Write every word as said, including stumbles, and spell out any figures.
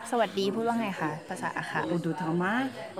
สวัสดีพูดว่าไงคะภาษาอาคะ Udu Tama